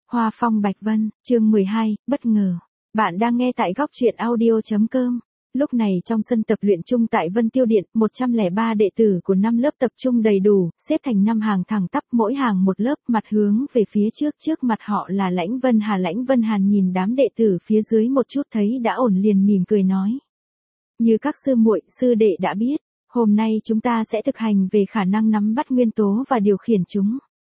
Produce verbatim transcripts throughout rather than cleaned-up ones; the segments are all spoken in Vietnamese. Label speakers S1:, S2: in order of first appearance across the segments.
S1: Hoa phong bạch vân, chương mười hai, bất ngờ. Bạn đang nghe tại góc truyện audio.com. Lúc này trong sân tập luyện chung tại Vân Tiêu Điện, một trăm lẻ ba đệ tử của năm lớp tập trung đầy đủ, xếp thành năm hàng thẳng tắp, mỗi hàng một lớp, mặt hướng về phía trước, trước mặt họ là Lãnh Vân Hà. Lãnh Vân Hàn nhìn đám đệ tử phía dưới một chút thấy đã ổn liền mỉm cười nói: Như các sư muội, sư đệ đã biết, hôm nay chúng ta sẽ thực hành về khả năng nắm bắt nguyên tố và điều khiển chúng.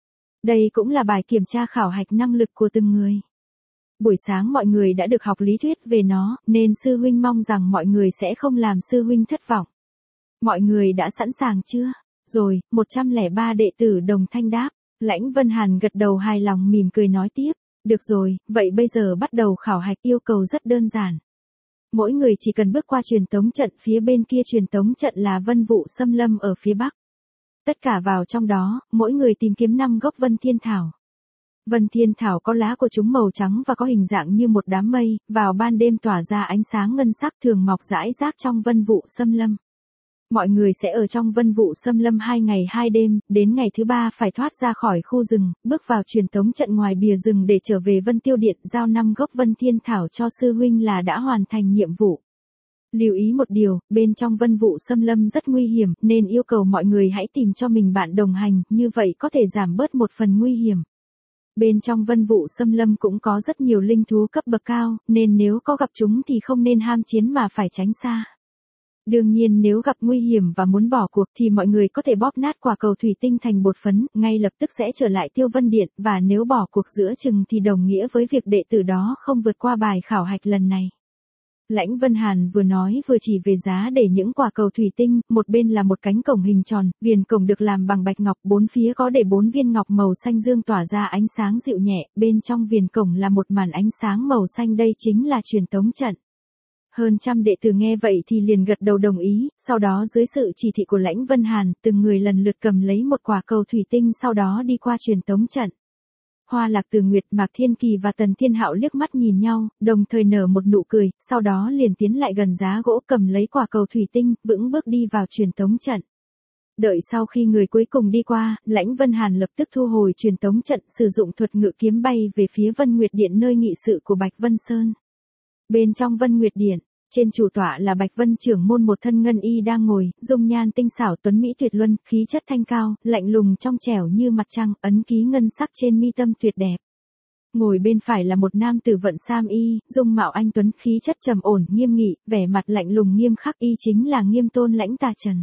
S1: Đây cũng là bài kiểm tra khảo hạch năng lực của từng người. Buổi sáng mọi người đã được học lý thuyết về nó, nên sư huynh mong rằng mọi người sẽ không làm sư huynh thất vọng. Mọi người đã sẵn sàng chưa? Rồi, một trăm lẻ ba đệ tử đồng thanh đáp. Lãnh Vân Hàn gật đầu hài lòng mỉm cười nói tiếp: Được rồi, vậy bây giờ bắt đầu khảo hạch, yêu cầu rất đơn giản. Mỗi người chỉ cần bước qua truyền tống trận, phía bên kia truyền tống trận là Vân Vụ Xâm Lâm ở phía bắc. Tất cả vào trong đó, mỗi người tìm kiếm năm gốc Vân Thiên Thảo. Vân Thiên Thảo có lá của chúng màu trắng và có hình dạng như một đám mây, vào ban đêm tỏa ra ánh sáng ngân sắc, thường mọc rải rác trong Vân Vụ Xâm Lâm. Mọi người sẽ ở trong Vân Vụ Xâm Lâm hai ngày hai đêm, đến ngày thứ ba phải thoát ra khỏi khu rừng, bước vào truyền tống trận ngoài bìa rừng để trở về Vân Tiêu Điện, giao năm gốc Vân Thiên Thảo cho sư huynh là đã hoàn thành nhiệm vụ. Lưu ý một điều, bên trong Vân Vụ Xâm Lâm rất nguy hiểm, nên yêu cầu mọi người hãy tìm cho mình bạn đồng hành, như vậy có thể giảm bớt một phần nguy hiểm. Bên trong Vân Vụ Xâm Lâm cũng có rất nhiều linh thú cấp bậc cao, nên nếu có gặp chúng thì không nên ham chiến mà phải tránh xa. Đương nhiên nếu gặp nguy hiểm và muốn bỏ cuộc thì mọi người có thể bóp nát quả cầu thủy tinh thành bột phấn, ngay lập tức sẽ trở lại Tiêu Vân Điện, và nếu bỏ cuộc giữa chừng thì đồng nghĩa với việc đệ tử đó không vượt qua bài khảo hạch lần này. Lãnh Vân Hàn vừa nói vừa chỉ về giá để những quả cầu thủy tinh, một bên là một cánh cổng hình tròn, viền cổng được làm bằng bạch ngọc, bốn phía có để bốn viên ngọc màu xanh dương tỏa ra ánh sáng dịu nhẹ, bên trong viền cổng là một màn ánh sáng màu xanh, đây chính là truyền tống trận. Hơn trăm đệ tử nghe vậy thì liền gật đầu đồng ý, sau đó dưới sự chỉ thị của Lãnh Vân Hàn, từng người lần lượt cầm lấy một quả cầu thủy tinh, sau đó đi qua truyền tống trận. Hoa Lạc Từ Nguyệt, Mạc Thiên Kỳ và Tần Thiên Hạo liếc mắt nhìn nhau, đồng thời nở một nụ cười, sau đó liền tiến lại gần giá gỗ, cầm lấy quả cầu thủy tinh, vững bước đi vào truyền tống trận. Đợi sau khi người cuối cùng đi qua, Lãnh Vân Hàn lập tức thu hồi truyền tống trận, sử dụng thuật ngự kiếm bay về phía Vân Nguyệt Điện, nơi nghị sự của Bạch Vân Sơn. Bên trong Vân Nguyệt Điện, trên chủ tọa là Bạch Vân trưởng môn, một thân ngân y đang ngồi, dung nhan tinh xảo tuấn mỹ tuyệt luân, khí chất thanh cao, lạnh lùng trong trẻo như mặt trăng, ấn ký ngân sắc trên mi tâm tuyệt đẹp. Ngồi bên phải là một nam tử vận sam y, dung mạo anh tuấn, khí chất trầm ổn, nghiêm nghị, vẻ mặt lạnh lùng nghiêm khắc, y chính là Nghiêm Tôn Lãnh Tà Trần.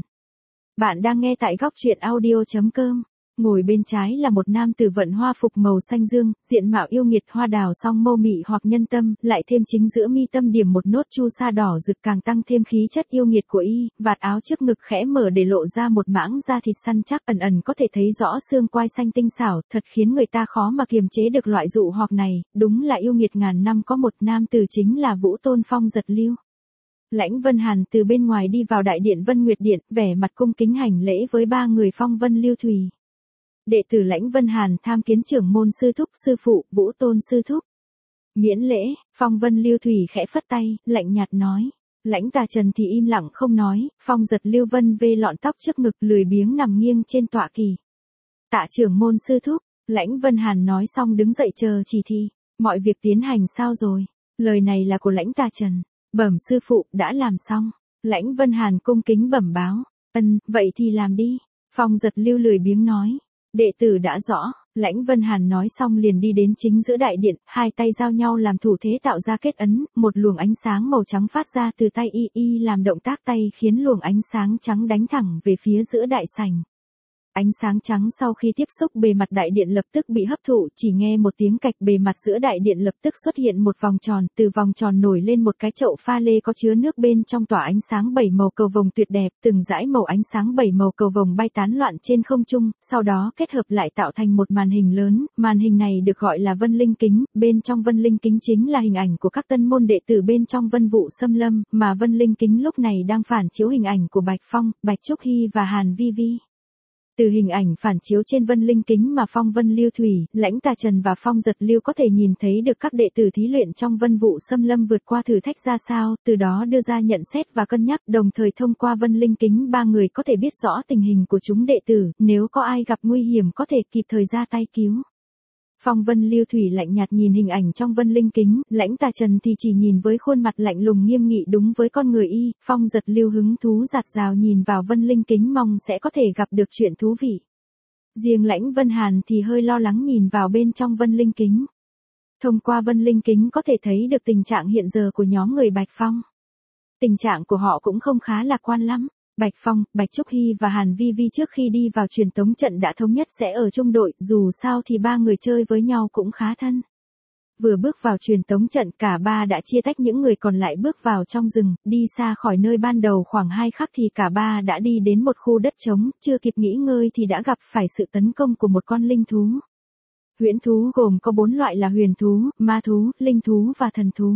S1: Bạn đang nghe tại góc truyện audio.com. Ngồi bên trái là một nam tử vận hoa phục màu xanh dương, diện mạo yêu nghiệt, hoa đào song mâu mị hoặc nhân tâm, lại thêm chính giữa mi tâm điểm một nốt chu sa đỏ rực càng tăng thêm khí chất yêu nghiệt của y, vạt áo trước ngực khẽ mở để lộ ra một mảng da thịt săn chắc, ẩn ẩn có thể thấy rõ xương quai xanh tinh xảo, thật khiến người ta khó mà kiềm chế được loại dụ hoặc này, đúng là yêu nghiệt ngàn năm có một. Nam tử chính là Vũ Tôn Phong Giật Lưu. Lãnh Vân Hàn từ bên ngoài đi vào đại điện Vân Nguyệt Điện, vẻ mặt cung kính hành lễ với ba người Phong Vân Lưu Thùy. Đệ tử Lãnh Vân Hàn tham kiến trưởng môn sư thúc, sư phụ, Vũ Tôn sư thúc. Miễn lễ. Phong Vân Lưu Thùy khẽ phất tay, lạnh nhạt nói. Lãnh Tà Trần thì im lặng không nói, Phong Giật Lưu vân vê lọn tóc trước ngực, lười biếng nằm nghiêng trên tọa kỳ. Tạ trưởng môn sư thúc. Lãnh Vân Hàn nói xong đứng dậy chờ chỉ thị. Mọi việc tiến hành sao rồi? Lời này là của Lãnh Tà Trần. Bẩm sư phụ, đã làm xong. Lãnh Vân Hàn cung kính bẩm báo. Ân, vậy thì làm đi. Phong Giật Lưu lười biếng nói. Đệ tử đã rõ. Lãnh Vân Hàn nói xong liền đi đến chính giữa đại điện, hai tay giao nhau làm thủ thế tạo ra kết ấn, một luồng ánh sáng màu trắng phát ra từ tay y, y làm động tác tay khiến luồng ánh sáng trắng đánh thẳng về phía giữa đại sảnh. Ánh sáng trắng sau khi tiếp xúc bề mặt đại điện lập tức bị hấp thụ, chỉ nghe một tiếng cạch, bề mặt giữa đại điện lập tức xuất hiện một vòng tròn, từ vòng tròn nổi lên một cái chậu pha lê có chứa nước, bên trong tỏa ánh sáng bảy màu cầu vồng tuyệt đẹp, từng dải màu ánh sáng bảy màu cầu vồng bay tán loạn trên không trung, sau đó kết hợp lại tạo thành một màn hình lớn, màn hình này được gọi là Vân Linh Kính, bên trong Vân Linh Kính chính là hình ảnh của các tân môn đệ tử bên trong Vân Vụ Xâm Lâm, mà Vân Linh Kính lúc này đang phản chiếu hình ảnh của Bạch Phong, Bạch Trúc Hy và Hàn Vi Vi. Từ hình ảnh phản chiếu trên Vân Linh Kính mà Phong Vân Lưu Thùy, Lãnh Tà Trần và Phong Giật Lưu có thể nhìn thấy được các đệ tử thí luyện trong Vân Vụ Xâm Lâm vượt qua thử thách ra sao, từ đó đưa ra nhận xét và cân nhắc, đồng thời thông qua Vân Linh Kính ba người có thể biết rõ tình hình của chúng đệ tử, nếu có ai gặp nguy hiểm có thể kịp thời ra tay cứu. Phong Vân Lưu Thủy lạnh nhạt nhìn hình ảnh trong Vân Linh kính, Lãnh Tà Trần thì chỉ nhìn với khuôn mặt lạnh lùng nghiêm nghị đúng với con người y, Phong Giật Lưu hứng thú dạt dào nhìn vào Vân Linh kính mong sẽ có thể gặp được chuyện thú vị. Riêng Lãnh Vân Hàn thì hơi lo lắng nhìn vào bên trong Vân Linh kính. Thông qua Vân Linh kính có thể thấy được tình trạng hiện giờ của nhóm người Bạch Phong. Tình trạng của họ cũng không khá lạc quan lắm. Bạch Phong, Bạch Trúc Hy và Hàn Vi Vi trước khi đi vào truyền tống trận đã thống nhất sẽ ở chung đội, dù sao thì ba người chơi với nhau cũng khá thân. Vừa bước vào truyền tống trận cả ba đã chia tách, những người còn lại bước vào trong rừng, đi xa khỏi nơi ban đầu khoảng hai khắc thì cả ba đã đi đến một khu đất trống, chưa kịp nghỉ ngơi thì đã gặp phải sự tấn công của một con linh thú. Huyễn thú gồm có bốn loại là huyền thú, ma thú, linh thú và thần thú.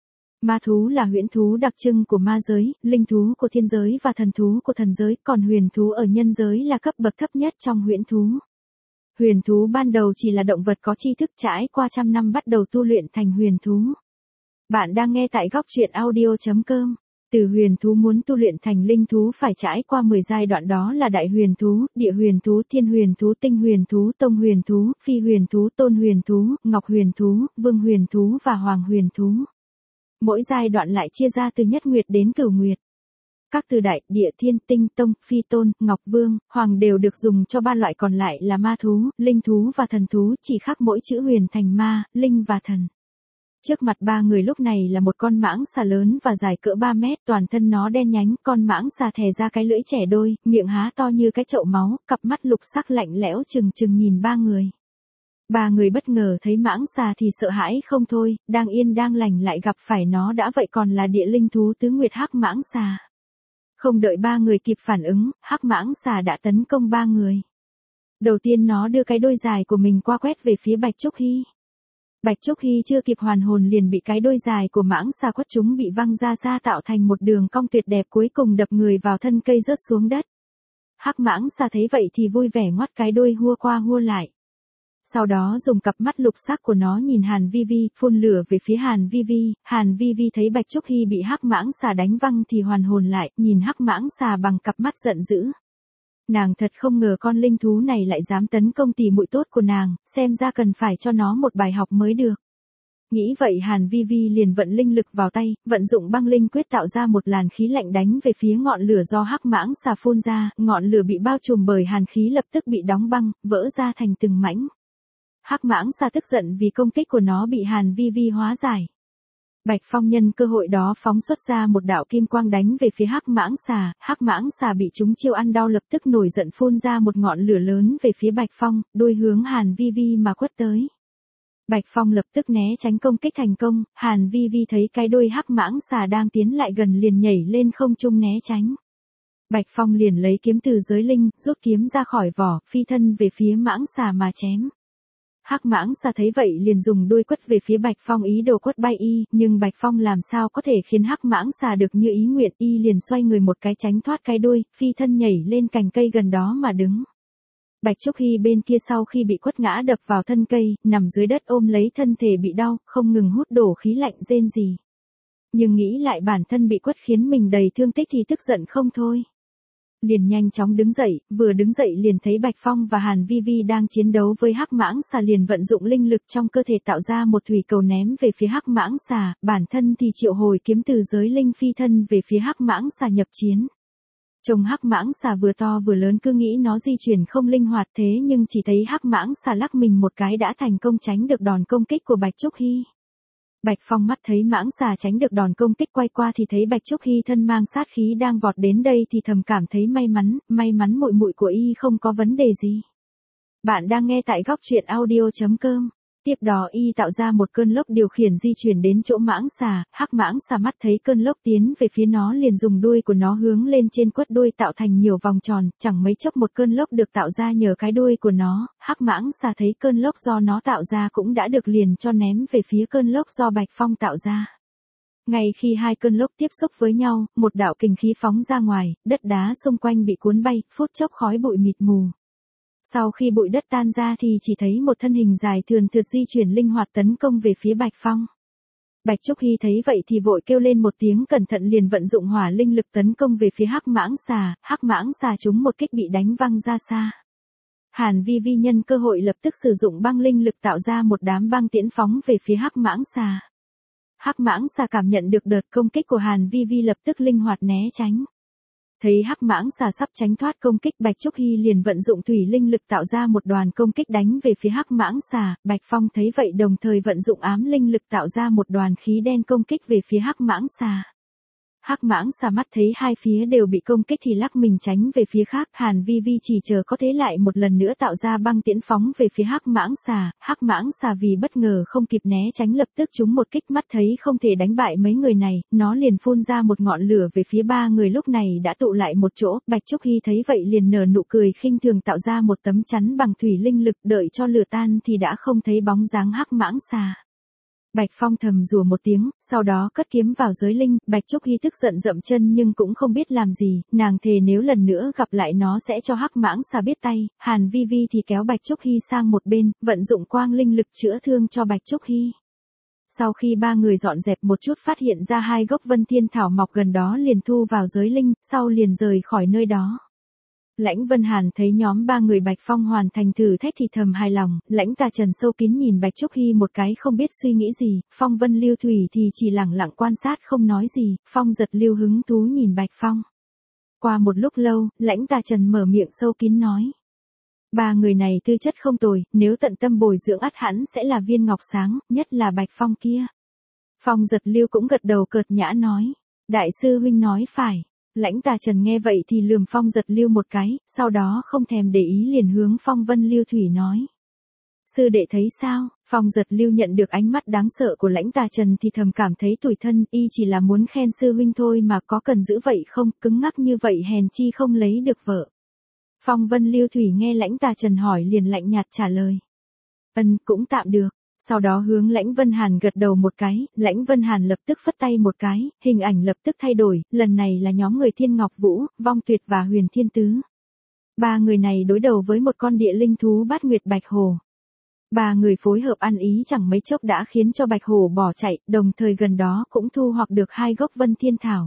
S1: Ma thú là huyễn thú đặc trưng của ma giới, linh thú của thiên giới và thần thú của thần giới, còn huyền thú ở nhân giới là cấp bậc thấp nhất trong huyễn thú. Huyền thú ban đầu chỉ là động vật có tri thức, trải qua trăm năm bắt đầu tu luyện thành huyền thú. Bạn đang nghe tại góc truyện audio chấm com. Từ huyền thú muốn tu luyện thành linh thú phải trải qua mười giai đoạn, đó là đại huyền thú, địa huyền thú, thiên huyền thú, tinh huyền thú, tông huyền thú, phi huyền thú, tôn huyền thú, ngọc huyền thú, vương huyền thú và hoàng huyền thú. Mỗi giai đoạn lại chia ra từ nhất nguyệt đến cửu nguyệt. Các từ đại, địa, thiên, tinh, tông, phi, tôn, ngọc, vương, hoàng đều được dùng cho ba loại còn lại là ma thú, linh thú và thần thú, chỉ khác mỗi chữ huyền thành ma, linh và thần. Trước mặt ba người lúc này là một con mãng xà lớn và dài cỡ ba mét, toàn thân nó đen nhánh, con mãng xà thè ra cái lưỡi trẻ đôi, miệng há to như cái chậu máu, cặp mắt lục sắc lạnh lẽo trừng trừng nhìn ba người. Ba người bất ngờ thấy mãng xà thì sợ hãi không thôi, đang yên đang lành lại gặp phải nó đã vậy còn là địa linh thú tứ nguyệt hắc mãng xà. Không đợi ba người kịp phản ứng, hắc mãng xà đã tấn công ba người. Đầu tiên nó đưa cái đuôi dài của mình qua quét về phía Bạch Trúc Hy. Bạch Trúc Hy chưa kịp hoàn hồn liền bị cái đuôi dài của mãng xà quất trúng, bị văng ra xa tạo thành một đường cong tuyệt đẹp, cuối cùng đập người vào thân cây rớt xuống đất. Hắc mãng xà thấy vậy thì vui vẻ ngoắt cái đuôi hua qua hua lại. Sau đó dùng cặp mắt lục sắc của nó nhìn Hàn Vi Vi, phun lửa về phía Hàn Vi Vi. Hàn Vi Vi thấy Bạch Trúc Hy bị hắc mãng xà đánh văng thì hoàn hồn lại, nhìn hắc mãng xà bằng cặp mắt giận dữ. Nàng thật không ngờ con linh thú này lại dám tấn công tỷ muội tốt của nàng, xem ra cần phải cho nó một bài học mới được. Nghĩ vậy Hàn Vi Vi liền vận linh lực vào tay, vận dụng băng linh quyết tạo ra một làn khí lạnh đánh về phía ngọn lửa do hắc mãng xà phun ra, ngọn lửa bị bao trùm bởi hàn khí lập tức bị đóng băng, vỡ ra thành từng mảnh. Hắc mãng xà tức giận vì công kích của nó bị Hàn Vi Vi hóa giải. Bạch Phong nhân cơ hội đó phóng xuất ra một đạo kim quang đánh về phía hắc mãng xà, hắc mãng xà bị trúng chiêu ăn đau lập tức nổi giận phun ra một ngọn lửa lớn về phía Bạch Phong, đuôi hướng Hàn Vi Vi mà quất tới. Bạch Phong lập tức né tránh công kích thành công, Hàn Vi Vi thấy cái đuôi hắc mãng xà đang tiến lại gần liền nhảy lên không trung né tránh. Bạch Phong liền lấy kiếm từ giới linh, rút kiếm ra khỏi vỏ, phi thân về phía mãng xà mà chém. Hắc mãng xà thấy vậy liền dùng đuôi quất về phía Bạch Phong ý đồ quất bay y, nhưng Bạch Phong làm sao có thể khiến hắc mãng xà được như ý nguyện, y liền xoay người một cái tránh thoát cái đuôi, phi thân nhảy lên cành cây gần đó mà đứng. Bạch Trúc Hy bên kia sau khi bị quất ngã đập vào thân cây, nằm dưới đất ôm lấy thân thể bị đau, không ngừng hút đổ khí lạnh rên rỉ. Nhưng nghĩ lại bản thân bị quất khiến mình đầy thương tích thì tức giận không thôi. Liền nhanh chóng đứng dậy, vừa đứng dậy liền thấy Bạch Phong và Hàn Vi Vi đang chiến đấu với hắc mãng xà, liền vận dụng linh lực trong cơ thể tạo ra một thủy cầu ném về phía hắc mãng xà, bản thân thì triệu hồi kiếm từ giới linh phi thân về phía hắc mãng xà nhập chiến. Trông hắc mãng xà vừa to vừa lớn cứ nghĩ nó di chuyển không linh hoạt, thế nhưng chỉ thấy hắc mãng xà lắc mình một cái đã thành công tránh được đòn công kích của Bạch Trúc Hy. Bạch Phong mắt thấy mãng xà tránh được đòn công kích, quay qua thì thấy Bạch Trúc Hy thân mang sát khí đang vọt đến đây thì thầm cảm thấy may mắn, may mắn muội muội của y không có vấn đề gì. Bạn đang nghe tại góc truyện audio chấm com. Tiếp đó y tạo ra một cơn lốc điều khiển di chuyển đến chỗ mãng xà, hắc mãng xà mắt thấy cơn lốc tiến về phía nó liền dùng đuôi của nó hướng lên trên quất đuôi tạo thành nhiều vòng tròn, chẳng mấy chốc một cơn lốc được tạo ra nhờ cái đuôi của nó, hắc mãng xà thấy cơn lốc do nó tạo ra cũng đã được liền cho ném về phía cơn lốc do Bạch Phong tạo ra. Ngay khi hai cơn lốc tiếp xúc với nhau, một đạo kình khí phóng ra ngoài, đất đá xung quanh bị cuốn bay, phút chốc khói bụi mịt mù. Sau khi bụi đất tan ra thì chỉ thấy một thân hình dài thườn thượt di chuyển linh hoạt tấn công về phía Bạch Phong. Bạch Trúc Hy thấy vậy thì vội kêu lên một tiếng cẩn thận liền vận dụng hỏa linh lực tấn công về phía hắc mãng xà, hắc mãng xà trúng một kích bị đánh văng ra xa. Hàn Vi Vi nhân cơ hội lập tức sử dụng băng linh lực tạo ra một đám băng tiễn phóng về phía Hắc Mãng Xà. Hắc Mãng Xà cảm nhận được đợt công kích của Hàn Vi Vi lập tức linh hoạt né tránh. Thấy Hắc Mãng Xà sắp tránh thoát công kích, Bạch Trúc Hy liền vận dụng thủy linh lực tạo ra một đoàn công kích đánh về phía Hắc Mãng Xà. Bạch Phong thấy vậy đồng thời vận dụng ám linh lực tạo ra một đoàn khí đen công kích về phía Hắc Mãng Xà. Hắc Mãng Xà mắt thấy hai phía đều bị công kích thì lắc mình tránh về phía khác. Hàn Vi Vi chỉ chờ có thế lại một lần nữa tạo ra băng tiễn phóng về phía Hắc Mãng Xà. Hắc Mãng Xà vì bất ngờ không kịp né tránh lập tức trúng một kích, mắt thấy không thể đánh bại mấy người này, nó liền phun ra một ngọn lửa về phía ba người lúc này đã tụ lại một chỗ. Bạch Trúc Hy thấy vậy liền nở nụ cười khinh thường tạo ra một tấm chắn bằng thủy linh lực, đợi cho lửa tan thì đã không thấy bóng dáng Hắc Mãng Xà. Bạch Phong thầm rủa một tiếng, sau đó cất kiếm vào giới linh. Bạch Trúc Hy tức giận dậm chân nhưng cũng không biết làm gì, nàng thề nếu lần nữa gặp lại nó sẽ cho Hắc Mãng Xà biết tay. Hàn Vi Vi thì kéo Bạch Trúc Hy sang một bên, vận dụng quang linh lực chữa thương cho Bạch Trúc Hy. Sau khi ba người dọn dẹp một chút phát hiện ra hai gốc Vân Thiên Thảo mọc gần đó liền thu vào giới linh, sau liền rời khỏi nơi đó. Lãnh Vân Hàn thấy nhóm ba người Bạch Phong hoàn thành thử thách thì thầm hài lòng. Lãnh Tà Trần sâu kín nhìn Bạch Trúc Hy một cái không biết suy nghĩ gì, Phong Vân Lưu Thủy thì chỉ lẳng lặng quan sát không nói gì. Phong Giật Lưu hứng thú nhìn Bạch Phong. Qua một lúc lâu, Lãnh Tà Trần mở miệng sâu kín nói: ba người này tư chất không tồi, nếu tận tâm bồi dưỡng ắt hẳn sẽ là viên ngọc sáng, nhất là Bạch Phong kia. Phong Giật Lưu cũng gật đầu cợt nhã nói: đại sư huynh nói phải. Lãnh Tà Trần nghe vậy thì lườm Phong Giật Lưu một cái, sau đó không thèm để ý liền hướng Phong Vân Lưu Thủy nói: sư đệ thấy sao? Phong Giật Lưu nhận được ánh mắt đáng sợ của Lãnh Tà Trần thì thầm cảm thấy tủi thân, y chỉ là muốn khen sư huynh thôi mà có cần giữ vậy không, cứng ngắc như vậy hèn chi không lấy được vợ. Phong Vân Lưu Thủy nghe Lãnh Tà Trần hỏi liền lạnh nhạt trả lời: ân, cũng tạm được. Sau đó hướng Lãnh Vân Hàn gật đầu một cái, Lãnh Vân Hàn lập tức phất tay một cái, hình ảnh lập tức thay đổi, lần này là nhóm người Thiên Ngọc Vũ, Vong Tuyệt và Huyền Thiên Tứ. Ba người này đối đầu với một con địa linh thú Bát Nguyệt Bạch Hổ. Ba người phối hợp ăn ý chẳng mấy chốc đã khiến cho Bạch Hổ bỏ chạy, đồng thời gần đó cũng thu hoạch được hai gốc Vân Thiên Thảo.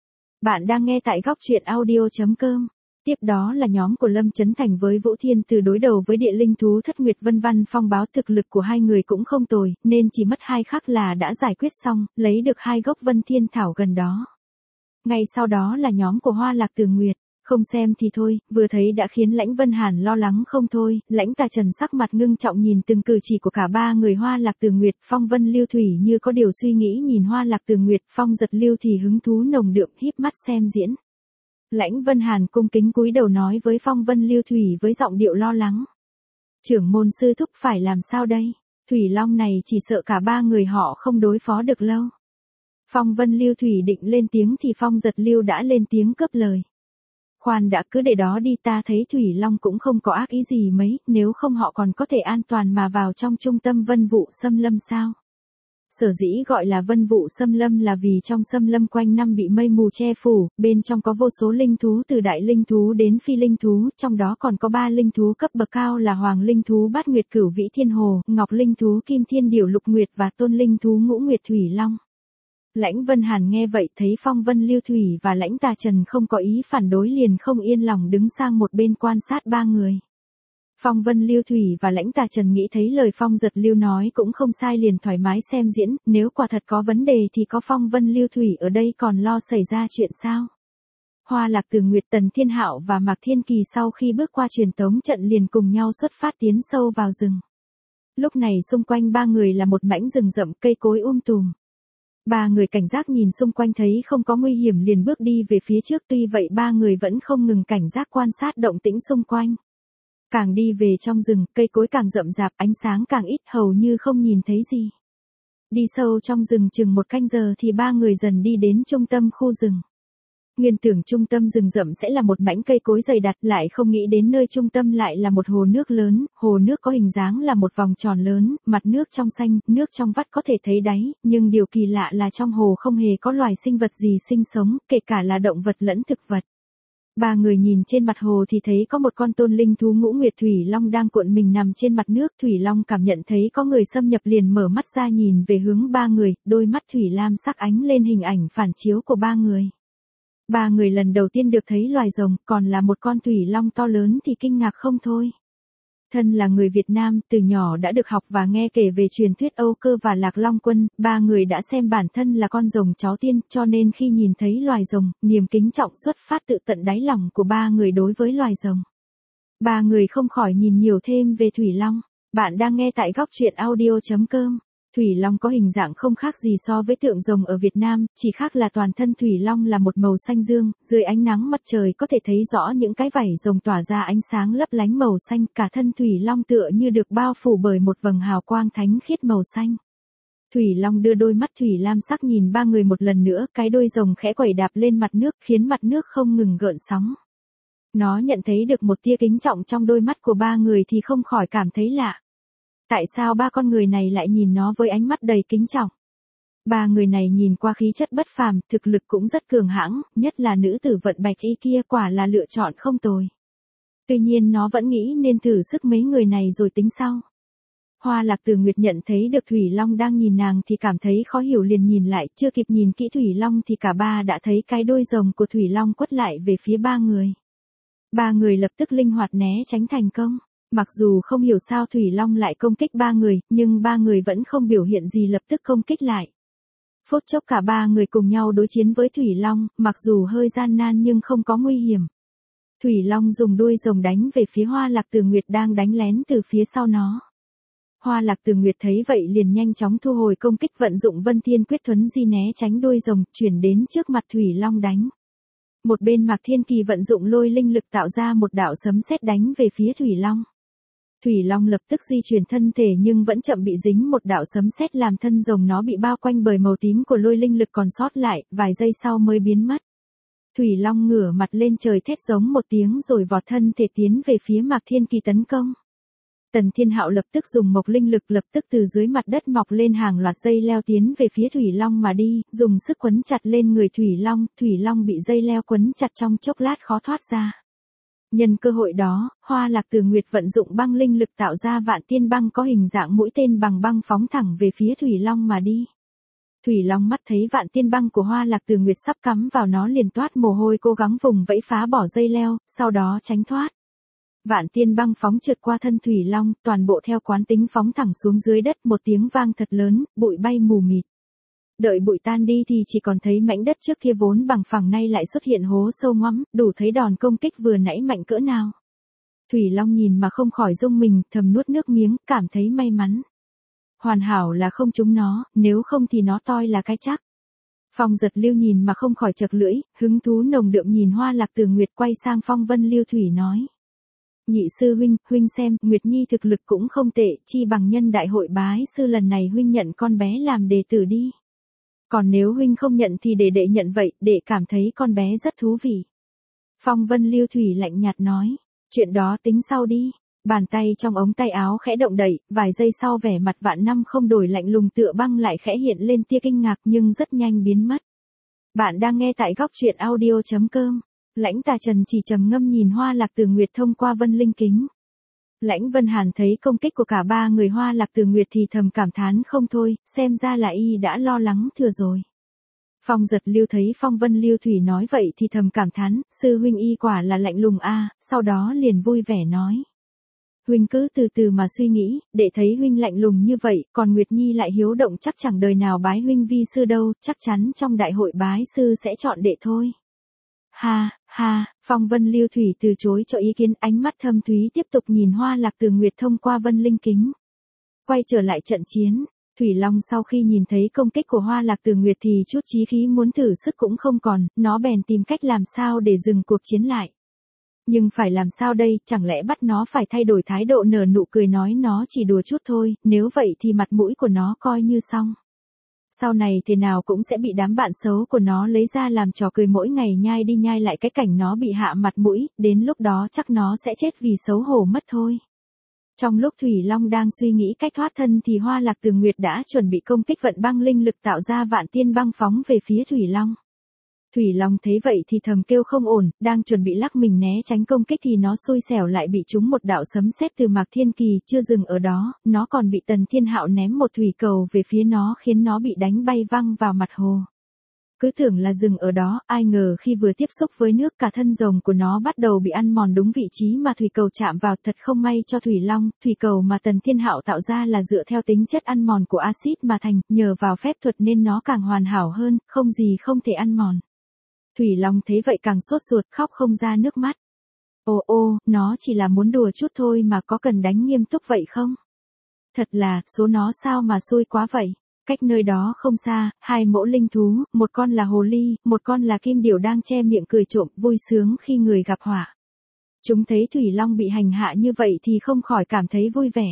S1: Bạn đang nghe tại góc truyện audio chấm com. Tiếp đó là nhóm của Lâm Chấn Thành với Vũ Thiên Từ đối đầu với địa linh thú Thất Nguyệt Vân Văn Phong báo thực lực của hai người cũng không tồi, nên chỉ mất hai khắc là đã giải quyết xong, lấy được hai gốc Vân Thiên Thảo gần đó. Ngay sau đó là nhóm của Hoa Lạc Tường Nguyệt, không xem thì thôi, vừa thấy đã khiến Lãnh Vân Hàn lo lắng không thôi. Lãnh Tà Trần sắc mặt ngưng trọng nhìn từng cử chỉ của cả ba người Hoa Lạc Tường Nguyệt. Phong Vân Lưu Thủy như có điều suy nghĩ nhìn Hoa Lạc Tường Nguyệt, Phong Giật Lưu thì hứng thú nồng đượm híp mắt xem diễn. Lãnh Vân Hàn cung kính cúi đầu nói với Phong Vân Lưu Thủy với giọng điệu lo lắng: trưởng môn sư thúc phải làm sao đây? Thủy Long này chỉ sợ cả ba người họ không đối phó được lâu. Phong Vân Lưu Thủy định lên tiếng thì Phong Giật Lưu đã lên tiếng cướp lời: khoan đã, cứ để đó đi, ta thấy Thủy Long cũng không có ác ý gì mấy, nếu không họ còn có thể an toàn mà vào trong trung tâm Vân Vụ Xâm Lâm sao? Sở dĩ gọi là Vân Vụ Xâm Lâm là vì trong xâm lâm quanh năm bị mây mù che phủ, bên trong có vô số linh thú từ đại linh thú đến phi linh thú, trong đó còn có ba linh thú cấp bậc cao là Hoàng linh thú Bát Nguyệt Cửu Vĩ Thiên Hồ, Ngọc linh thú Kim Thiên Điểu Lục Nguyệt và Tôn linh thú Ngũ Nguyệt Thủy Long. Lãnh Vân Hàn nghe vậy thấy Phong Vân Lưu Thủy và Lãnh Tà Trần không có ý phản đối liền không yên lòng đứng sang một bên quan sát ba người. Phong Vân Lưu Thủy và Lãnh Tà Trần nghĩ thấy lời Phong Giật Lưu nói cũng không sai liền thoải mái xem diễn, nếu quả thật có vấn đề thì có Phong Vân Lưu Thủy ở đây còn lo xảy ra chuyện sao? Hoa Lạc Tường Nguyệt, Tần Thiên Hạo và Mạc Thiên Kỳ sau khi bước qua truyền tống trận liền cùng nhau xuất phát tiến sâu vào rừng. Lúc này xung quanh ba người là một mảnh rừng rậm cây cối um tùm. Ba người cảnh giác nhìn xung quanh thấy không có nguy hiểm liền bước đi về phía trước, tuy vậy ba người vẫn không ngừng cảnh giác quan sát động tĩnh xung quanh. Càng đi về trong rừng, cây cối càng rậm rạp, ánh sáng càng ít, hầu như không nhìn thấy gì. Đi sâu trong rừng chừng một canh giờ thì ba người dần đi đến trung tâm khu rừng. Nguyên tưởng trung tâm rừng rậm sẽ là một mảnh cây cối dày đặc, lại không nghĩ đến nơi trung tâm lại là một hồ nước lớn, hồ nước có hình dáng là một vòng tròn lớn, mặt nước trong xanh, nước trong vắt có thể thấy đáy, nhưng điều kỳ lạ là trong hồ không hề có loài sinh vật gì sinh sống, kể cả là động vật lẫn thực vật. Ba người nhìn trên mặt hồ thì thấy có một con tôn linh thú Ngũ Nguyệt Thủy Long đang cuộn mình nằm trên mặt nước. Thủy Long cảm nhận thấy có người xâm nhập liền mở mắt ra nhìn về hướng ba người, đôi mắt thủy lam sắc ánh lên hình ảnh phản chiếu của ba người. Ba người lần đầu tiên được thấy loài rồng, còn là một con Thủy Long to lớn thì kinh ngạc không thôi. Thân là người Việt Nam, từ nhỏ đã được học và nghe kể về truyền thuyết Âu Cơ và Lạc Long Quân, ba người đã xem bản thân là con rồng cháu tiên, cho nên khi nhìn thấy loài rồng, niềm kính trọng xuất phát tự tận đáy lòng của ba người đối với loài rồng. Ba người không khỏi nhìn nhiều thêm về Thủy Long. Bạn đang nghe tại góc truyện audio chấm com. Thủy Long có hình dạng không khác gì so với tượng rồng ở Việt Nam, chỉ khác là toàn thân Thủy Long là một màu xanh dương, dưới ánh nắng mặt trời có thể thấy rõ những cái vảy rồng tỏa ra ánh sáng lấp lánh màu xanh, cả thân Thủy Long tựa như được bao phủ bởi một vầng hào quang thánh khiết màu xanh. Thủy Long đưa đôi mắt thủy lam sắc nhìn ba người một lần nữa, cái đuôi rồng khẽ quẩy đạp lên mặt nước, khiến mặt nước không ngừng gợn sóng. Nó nhận thấy được một tia kính trọng trong đôi mắt của ba người thì không khỏi cảm thấy lạ. Tại sao ba con người này lại nhìn nó với ánh mắt đầy kính trọng? Ba người này nhìn qua khí chất bất phàm, thực lực cũng rất cường hãng, nhất là nữ tử vận bạch y kia quả là lựa chọn không tồi. Tuy nhiên nó vẫn nghĩ nên thử sức mấy người này rồi tính sau. Hoa Lạc Từ Nguyệt nhận thấy được Thủy Long đang nhìn nàng thì cảm thấy khó hiểu, liền nhìn lại, chưa kịp nhìn kỹ Thủy Long thì cả ba đã thấy cái đuôi rồng của Thủy Long quất lại về phía ba người. Ba người lập tức linh hoạt né tránh thành công. Mặc dù không hiểu sao Thủy Long lại công kích ba người, nhưng ba người vẫn không biểu hiện gì, lập tức công kích lại. Phút chốc cả ba người cùng nhau đối chiến với Thủy Long, mặc dù hơi gian nan nhưng không có nguy hiểm. Thủy Long dùng đuôi rồng đánh về phía Hoa Lạc Từ Nguyệt đang đánh lén từ phía sau nó. Hoa Lạc Từ Nguyệt thấy vậy liền nhanh chóng thu hồi công kích, vận dụng Vân Thiên Quyết thuấn di né tránh đuôi rồng, chuyển đến trước mặt Thủy Long đánh. Một bên Mạc Thiên Kỳ vận dụng lôi linh lực tạo ra một đạo sấm sét đánh về phía Thủy Long. Thủy Long lập tức di chuyển thân thể nhưng vẫn chậm bị dính một đạo sấm sét làm thân rồng nó bị bao quanh bởi màu tím của lôi linh lực còn sót lại, vài giây sau mới biến mất. Thủy Long ngửa mặt lên trời thét giống một tiếng rồi vọt thân thể tiến về phía Mạc Thiên Kỳ tấn công. Tần Thiên Hạo lập tức dùng mộc linh lực lập tức từ dưới mặt đất mọc lên hàng loạt dây leo tiến về phía Thủy Long mà đi, dùng sức quấn chặt lên người Thủy Long, Thủy Long bị dây leo quấn chặt trong chốc lát khó thoát ra. Nhân cơ hội đó, Hoa Lạc Từ Nguyệt vận dụng băng linh lực tạo ra vạn tiên băng có hình dạng mũi tên bằng băng phóng thẳng về phía Thủy Long mà đi. Thủy Long mắt thấy vạn tiên băng của Hoa Lạc Từ Nguyệt sắp cắm vào nó liền toát mồ hôi, cố gắng vùng vẫy phá bỏ dây leo, sau đó tránh thoát. Vạn tiên băng phóng trượt qua thân Thủy Long, toàn bộ theo quán tính phóng thẳng xuống dưới đất, một tiếng vang thật lớn, bụi bay mù mịt. Đợi bụi tan đi thì chỉ còn thấy mảnh đất trước kia vốn bằng phẳng nay lại xuất hiện hố sâu ngoắm, đủ thấy đòn công kích vừa nãy mạnh cỡ nào. Thủy Long nhìn mà không khỏi rung mình, thầm nuốt nước miếng, cảm thấy may mắn. Hoàn hảo là không trúng nó, nếu không thì nó toi là cái chắc. Phong Giật Lưu nhìn mà không khỏi chật lưỡi, hứng thú nồng đượm nhìn Hoa Lạc Từ Nguyệt, quay sang Phong Vân Lưu Thủy nói. Nhị sư huynh, huynh xem, Nguyệt Nhi thực lực cũng không tệ, chi bằng nhân đại hội bái sư lần này huynh nhận con bé làm đệ tử đi. Còn nếu huynh không nhận thì để đệ nhận vậy, đệ cảm thấy con bé rất thú vị. Phong Vân Lưu Thủy lạnh nhạt nói, chuyện đó tính sau đi. Bàn tay trong ống tay áo khẽ động đậy, vài giây sau vẻ mặt Vạn Năm Không Đổi lạnh lùng tựa băng lại khẽ hiện lên tia kinh ngạc nhưng rất nhanh biến mất. Bạn đang nghe tại góc truyện audio chấm com. Lãnh Tà Trần chỉ trầm ngâm nhìn Hoa Lạc Từ Nguyệt thông qua vân linh kính. Lãnh Vân Hàn thấy công kích của cả ba người Hoa Lạc Từ Nguyệt thì thầm cảm thán không thôi, xem ra là y đã lo lắng thừa rồi. Phong Giật Lưu thấy Phong Vân Lưu Thủy nói vậy thì thầm cảm thán, sư huynh y quả là lạnh lùng a, sau đó liền vui vẻ nói. Huynh cứ từ từ mà suy nghĩ, để thấy huynh lạnh lùng như vậy, còn Nguyệt Nhi lại hiếu động chắc chẳng đời nào bái huynh vi sư đâu, chắc chắn trong đại hội bái sư sẽ chọn đệ thôi. Ha, ha, Phong Vân Lưu Thủy từ chối cho ý kiến, ánh mắt thâm thúy tiếp tục nhìn Hoa Lạc Từ Nguyệt thông qua vân linh kính. Quay trở lại trận chiến, Thủy Long sau khi nhìn thấy công kích của Hoa Lạc Từ Nguyệt thì chút chí khí muốn thử sức cũng không còn, nó bèn tìm cách làm sao để dừng cuộc chiến lại. Nhưng phải làm sao đây, chẳng lẽ bắt nó phải thay đổi thái độ nở nụ cười nói nó chỉ đùa chút thôi, nếu vậy thì mặt mũi của nó coi như xong. Sau này thế nào cũng sẽ bị đám bạn xấu của nó lấy ra làm trò cười mỗi ngày nhai đi nhai lại cái cảnh nó bị hạ mặt mũi, đến lúc đó chắc nó sẽ chết vì xấu hổ mất thôi. Trong lúc Thủy Long đang suy nghĩ cách thoát thân thì Hoa Lạc Từ Nguyệt đã chuẩn bị công kích vận băng linh lực tạo ra vạn tiên băng phóng về phía Thủy Long. Thủy Long thấy vậy thì thầm kêu không ổn, đang chuẩn bị lắc mình né tránh công kích thì nó xui xẻo lại bị trúng một đạo sấm sét từ Mạc Thiên Kỳ, chưa dừng ở đó, nó còn bị Tần Thiên Hạo ném một thủy cầu về phía nó khiến nó bị đánh bay văng vào mặt hồ. Cứ tưởng là dừng ở đó, ai ngờ khi vừa tiếp xúc với nước cả thân rồng của nó bắt đầu bị ăn mòn đúng vị trí mà thủy cầu chạm vào. Thật không may cho Thủy Long, thủy cầu mà Tần Thiên Hạo tạo ra là dựa theo tính chất ăn mòn của axit mà thành, nhờ vào phép thuật nên nó càng hoàn hảo hơn, không gì không thể ăn mòn. Thủy Long thấy vậy càng sốt ruột, khóc không ra nước mắt. Ô ô, nó chỉ là muốn đùa chút thôi mà có cần đánh nghiêm túc vậy không? Thật là, số nó sao mà xui quá vậy. Cách nơi đó không xa, hai mẫu linh thú, một con là hồ ly, một con là kim điểu đang che miệng cười trộm, vui sướng khi người gặp họa. Chúng thấy Thủy Long bị hành hạ như vậy thì không khỏi cảm thấy vui vẻ.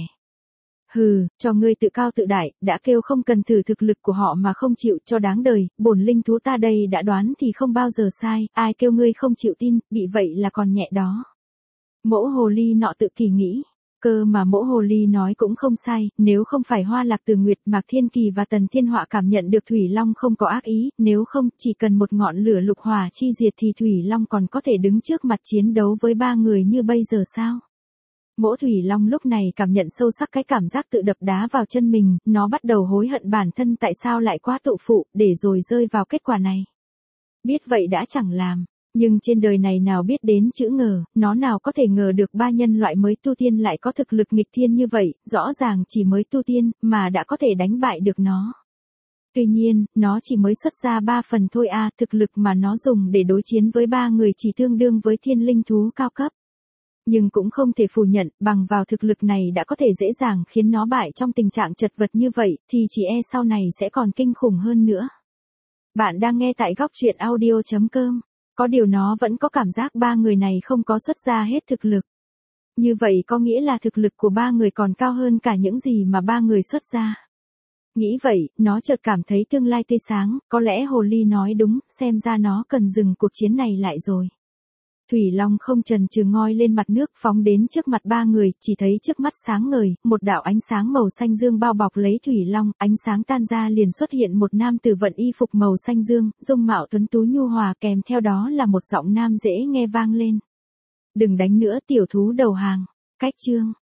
S1: Hừ, cho ngươi tự cao tự đại, đã kêu không cần thử thực lực của họ mà không chịu, cho đáng đời, bổn linh thú ta đây đã đoán thì không bao giờ sai, ai kêu ngươi không chịu tin, bị vậy là còn nhẹ đó. Mẫu hồ ly nọ tự kỳ nghĩ. Cơ mà mẫu hồ ly nói cũng không sai, nếu không phải Hoa Lạc Từ Nguyệt, Mạc Thiên Kỳ và Tần Thiên Họa cảm nhận được Thủy Long không có ác ý, nếu không, chỉ cần một ngọn lửa lục hỏa chi diệt thì Thủy Long còn có thể đứng trước mặt chiến đấu với ba người như bây giờ sao? Mẫu Thủy Long lúc này cảm nhận sâu sắc cái cảm giác tự đập đá vào chân mình, nó bắt đầu hối hận bản thân tại sao lại quá tụ phụ, để rồi rơi vào kết quả này. Biết vậy đã chẳng làm. Nhưng trên đời này nào biết đến chữ ngờ, nó nào có thể ngờ được ba nhân loại mới tu tiên lại có thực lực nghịch thiên như vậy, rõ ràng chỉ mới tu tiên, mà đã có thể đánh bại được nó. Tuy nhiên, nó chỉ mới xuất ra ba phần thôi à, thực lực mà nó dùng để đối chiến với ba người chỉ tương đương với thiên linh thú cao cấp. Nhưng cũng không thể phủ nhận, bằng vào thực lực này đã có thể dễ dàng khiến nó bại trong tình trạng chật vật như vậy, thì chỉ e sau này sẽ còn kinh khủng hơn nữa. Bạn đang nghe tại góc truyện audio chấm com. Có điều nó vẫn có cảm giác ba người này không có xuất ra hết thực lực. Như vậy có nghĩa là thực lực của ba người còn cao hơn cả những gì mà ba người xuất ra. Nghĩ vậy, nó chợt cảm thấy tương lai tươi sáng, có lẽ hồ ly nói đúng, xem ra nó cần dừng cuộc chiến này lại rồi. Thủy Long không chần chừ ngoi lên mặt nước phóng đến trước mặt ba người, chỉ thấy trước mắt sáng ngời, một đạo ánh sáng màu xanh dương bao bọc lấy Thủy Long, ánh sáng tan ra liền xuất hiện một nam tử vận y phục màu xanh dương, dung mạo tuấn tú nhu hòa kèm theo đó là một giọng nam dễ nghe vang lên. Đừng đánh nữa tiểu thú đầu hàng, cách chương.